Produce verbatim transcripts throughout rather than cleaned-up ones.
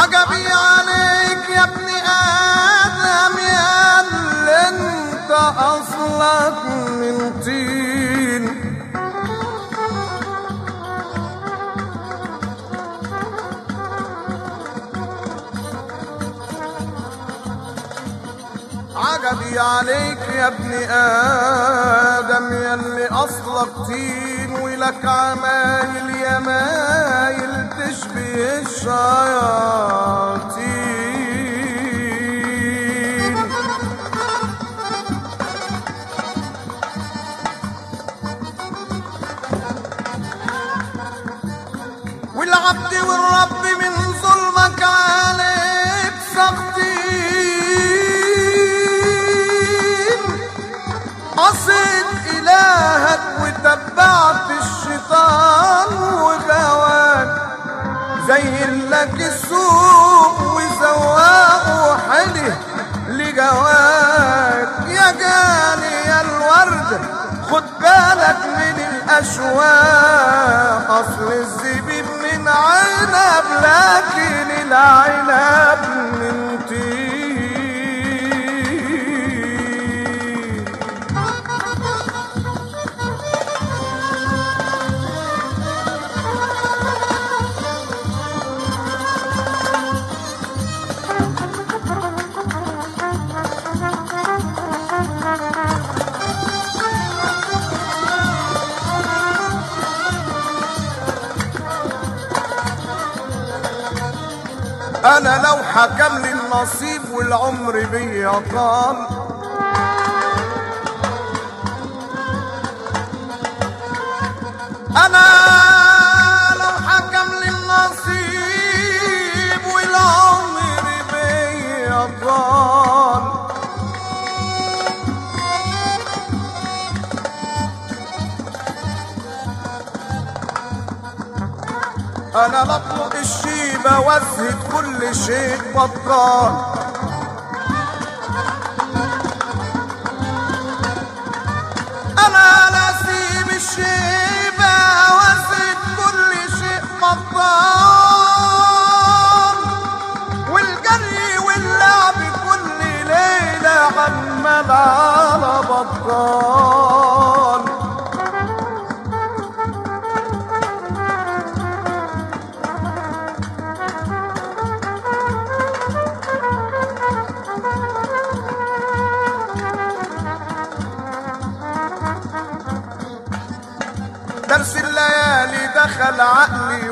عجبي عليك يا ابن آدم يا اللي انت أصلك من طين. عجبي عليك يا ابن آدم يا اللي أصلك طين، ولك عمايل يا مايل تشبه الشياطين. والعبد والرب من ظلمك عليك ساخطين، عصيت إلهك وتبعت الشيطان وغواك، زين لك السوق وسواقه حلي لجواك. يا جاني يا الورد خد بالك من الأشواق، أصل الزبيب من عنب لكن العنب من طين. أنا لو حكم لي النصيب والعمر بيا طال، أنا لو حكم لي النصيب والعمر بيا طال، أنا بطلق الشيبة وازهد كل شيء بطال. أنا نسيب الشيبة وازهد كل شيء بطال، والجري واللعب كل ليلة عمال على بطال. درس الليالي دخل عقلي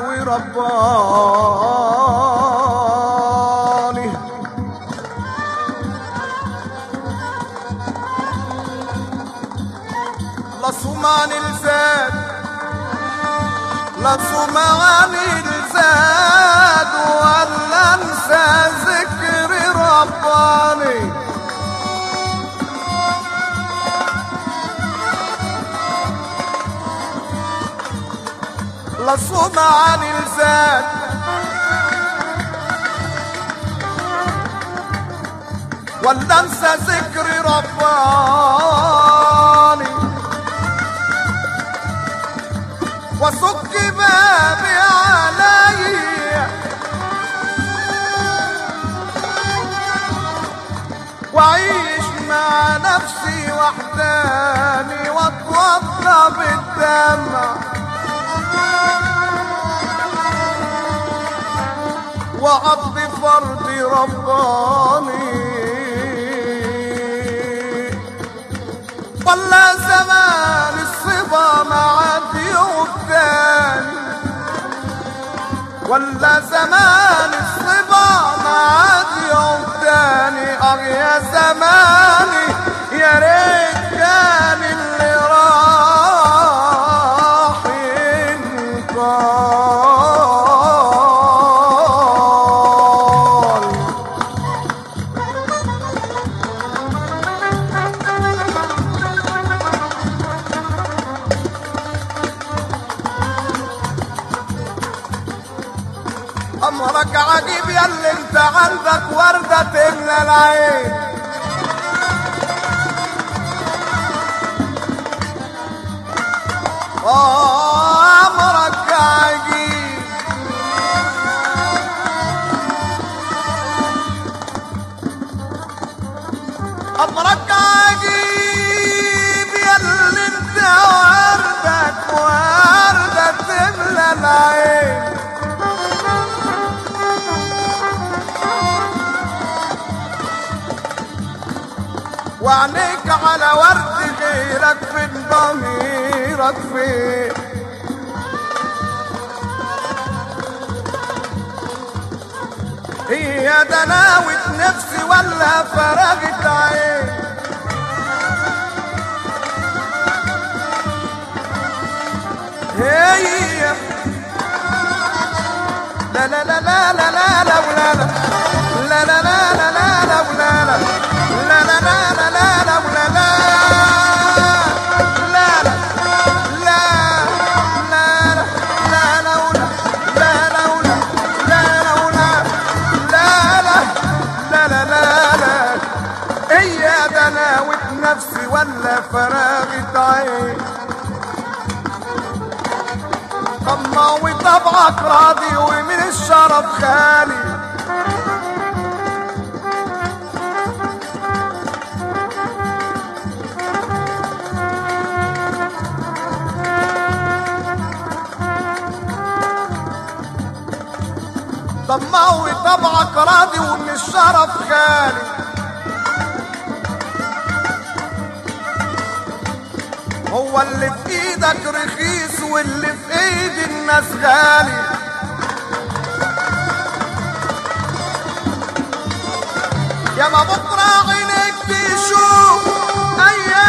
ورباني، لا صوم عن الزاد لا صوم عن الزاد ولا انسى ذكر رباني. لا صوم عن الزاد ولا انسى ذكر رباني، وصك بابي علي وعيش مع نفسي وحداني واتوضى بالدمع وعبد فرد رباني. ولا زمان الصبا ما عاد يغتاني، ولا زمان الصبا ما عاد يغتاني. اه يا زماني يا ريت كان اللي راح ينطال. أمرك عجيب يا اللي انت عندك وردة تملى العين، أمرك عجيب امرك عجيب ياللي انت وردك وردة تملى العين. وعينيك على ورد غيرك فين ضميرك فين؟ هي دناوة نفسي ولا فرغت عين؟ هي لا لا لا لا لا لا لا ولا لا لا لا لا لا لا لا ولا لا لا لا لا لا لا لا ولا لا لا لا لا لا لا لا ولا لا لا ولا لا لا ولا لا لا لا لا لا لا. هي دناوة نفسي ولا فراغة عين؟ طماوي طبعك راضي ومن الشرف خالي. طماوي طبعك راضي ومن الشرف خالي. هو اللي في ايدك رخيص واللي في ايد الناس غالي. يا ما بكره عينك تشوف ايام